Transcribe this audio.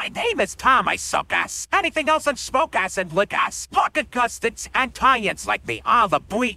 My name is Tom, I suck ass. Anything else and smoke ass and lick ass. Pocket custards and tie-ins like me are the breed.